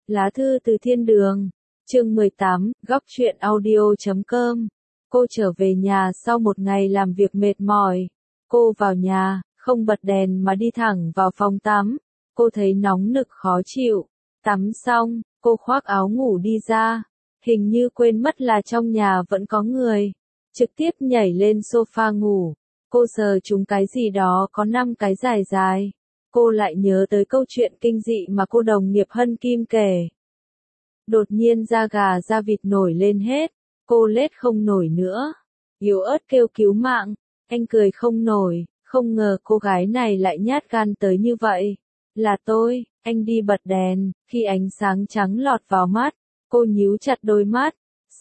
Lá thư từ thiên đường. Chương 18, góc truyện audio.com. Cô trở về nhà sau một ngày làm việc mệt mỏi. Cô vào nhà, không bật đèn mà đi thẳng vào phòng tắm. Cô thấy nóng nực khó chịu. Tắm xong, cô khoác áo ngủ đi ra. Hình như quên mất là trong nhà vẫn có người. Trực tiếp nhảy lên sofa ngủ. Cô sờ trúng cái gì đó có 5 cái dài dài. Cô lại nhớ tới câu chuyện kinh dị mà cô đồng nghiệp Hân Kim kể. Đột nhiên da gà da vịt nổi lên hết. Cô lết không nổi nữa. Yếu ớt kêu cứu mạng. Anh cười không nổi. Không ngờ cô gái này lại nhát gan tới như vậy. Là tôi. Anh đi bật đèn. Khi ánh sáng trắng lọt vào mắt, cô nhíu chặt đôi mắt.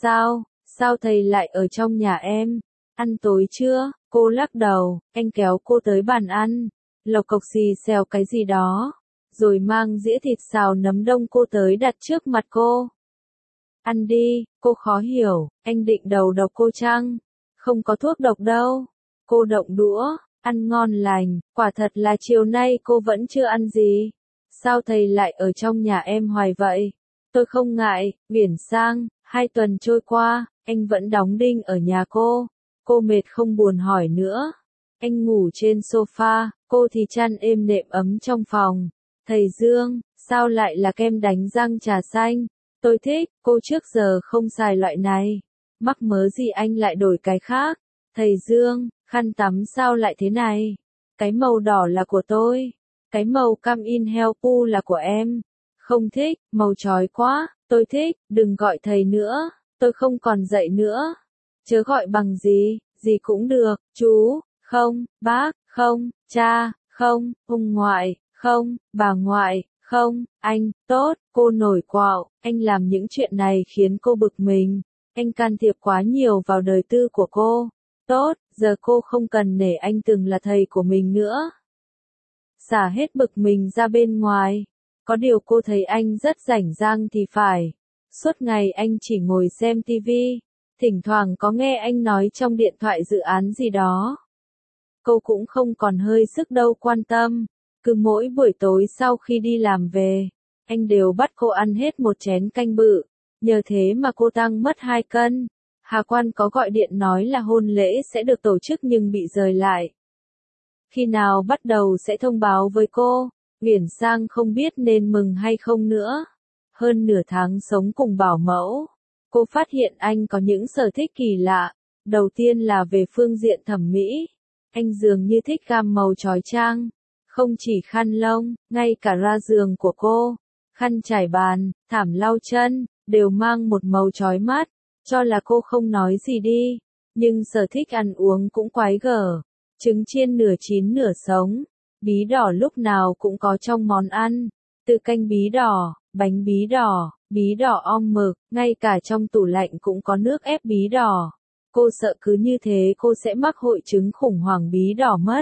Sao thầy lại ở trong nhà em? Ăn tối chưa? Cô lắc đầu. Anh kéo cô tới bàn ăn. Lộc cộc xì xèo cái gì đó. Rồi mang dĩa thịt xào nấm đông cô tới đặt trước mặt cô. Ăn đi. Cô khó hiểu. Anh định đầu độc cô chăng? Không có thuốc độc đâu. Cô động đũa. Ăn ngon lành. Quả thật là chiều nay cô vẫn chưa ăn gì. Sao thầy lại ở trong nhà em hoài vậy? Tôi không ngại. Biển sang. 2 tuần trôi qua, anh vẫn đóng đinh ở nhà cô. Cô mệt không buồn hỏi nữa. Anh ngủ trên sofa, cô thì chăn êm nệm ấm trong phòng. Thầy Dương, sao lại là kem đánh răng trà xanh? Tôi thích, cô trước giờ không xài loại này. Mắc mớ gì anh lại đổi cái khác? Thầy Dương, khăn tắm sao lại thế này? Cái màu đỏ là của tôi. Cái màu cam in heo pu là của em. Không thích, màu chói quá. Tôi thích, đừng gọi thầy nữa. Tôi không còn dậy nữa. Chớ gọi bằng gì cũng được. Chú, không, bác, không, cha, không, ông ngoại, không, bà ngoại, không, anh, tốt. Cô nổi quạo. Anh làm những chuyện này khiến cô bực mình. Anh can thiệp quá nhiều vào đời tư của cô. Tốt, giờ cô không cần nể anh từng là thầy của mình nữa. Xả hết bực mình ra bên ngoài. Có điều cô thấy anh rất rảnh rang thì phải. Suốt ngày anh chỉ ngồi xem tivi. Thỉnh thoảng có nghe anh nói trong điện thoại dự án gì đó. Cô cũng không còn hơi sức đâu quan tâm. Cứ mỗi buổi tối sau khi đi làm về, anh đều bắt cô ăn hết một chén canh bự. Nhờ thế mà cô tăng mất 2 cân. Hà Quan có gọi điện nói là hôn lễ sẽ được tổ chức nhưng bị dời lại. Khi nào bắt đầu sẽ thông báo với cô. Uyển Sang không biết nên mừng hay không nữa. Hơn nửa tháng sống cùng bảo mẫu, cô phát hiện anh có những sở thích kỳ lạ. Đầu tiên là về phương diện thẩm mỹ. Anh dường như thích gam màu chói chang. Không chỉ khăn lông, ngay cả ra giường của cô, khăn trải bàn, thảm lau chân, đều mang một màu chói mắt. Cho là cô không nói gì đi. Nhưng sở thích ăn uống cũng quái gở. Trứng chiên nửa chín nửa sống. Bí đỏ lúc nào cũng có trong món ăn. Từ canh bí đỏ, bánh bí đỏ om mực, ngay cả trong tủ lạnh cũng có nước ép bí đỏ. Cô sợ cứ như thế cô sẽ mắc hội chứng khủng hoảng bí đỏ mất.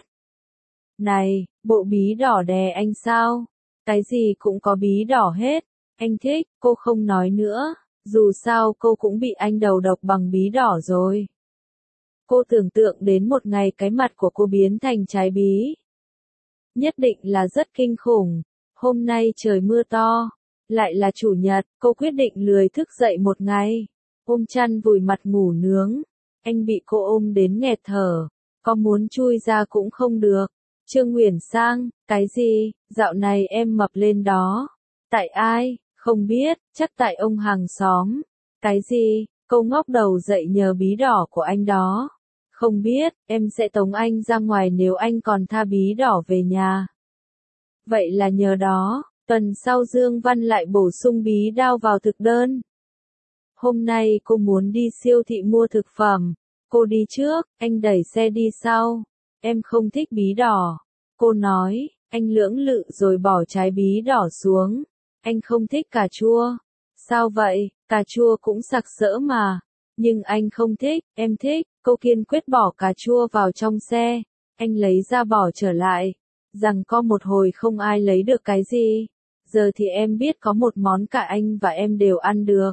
Này, bộ bí đỏ đè anh sao? Cái gì cũng có bí đỏ hết. Anh thích, cô không nói nữa. Dù sao cô cũng bị anh đầu độc bằng bí đỏ rồi. Cô tưởng tượng đến một ngày cái mặt của cô biến thành trái bí. Nhất định là rất kinh khủng. Hôm nay trời mưa to. Lại là chủ nhật, cô quyết định lười thức dậy một ngày. Ôm chăn vùi mặt ngủ nướng. Anh bị cô ôm đến nghẹt thở. Có muốn chui ra cũng không được. Trương Uyển Sang, cái gì, dạo này em mập lên đó. Tại ai, không biết, chắc tại ông hàng xóm. Cái gì, cô ngóc đầu dậy nhờ bí đỏ của anh đó. Không biết, em sẽ tống anh ra ngoài nếu anh còn tha bí đỏ về nhà. Vậy là nhờ đó, tuần sau Dương Văn lại bổ sung bí đao vào thực đơn. Hôm nay cô muốn đi siêu thị mua thực phẩm. Cô đi trước, anh đẩy xe đi sau. Em không thích bí đỏ. Cô nói, anh lưỡng lự rồi bỏ trái bí đỏ xuống. Anh không thích cà chua. Sao vậy, cà chua cũng sặc sỡ mà. Nhưng anh không thích, em thích. Cô kiên quyết bỏ cà chua vào trong xe. Anh lấy ra bỏ trở lại. Rằng có một hồi không ai lấy được cái gì. Giờ thì em biết có một món cả anh và em đều ăn được.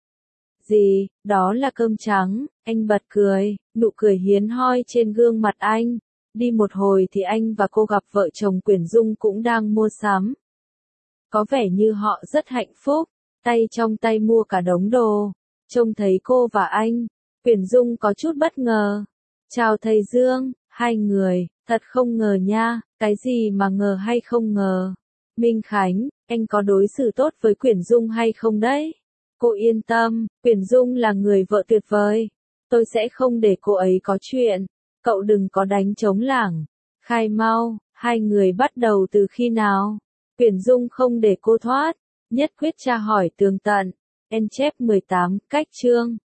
Gì, đó là cơm trắng. Anh bật cười, nụ cười hiếm hoi trên gương mặt anh. Đi một hồi thì anh và cô gặp vợ chồng Quyển Dung cũng đang mua sắm. Có vẻ như họ rất hạnh phúc. tay trong tay mua cả đống đồ. Trông thấy cô và anh, Uyển Dung có chút bất ngờ. Chào thầy Dương, hai người, thật không ngờ nha, cái gì mà ngờ hay không ngờ. Minh Khánh, anh có đối xử tốt với Uyển Dung hay không đấy? Cô yên tâm, Uyển Dung là người vợ tuyệt vời. Tôi sẽ không để cô ấy có chuyện. Cậu đừng có đánh trống lảng. Khai mau, hai người bắt đầu từ khi nào? Uyển Dung không để cô thoát, nhất quyết tra hỏi tường tận. En chép 18, cách chương.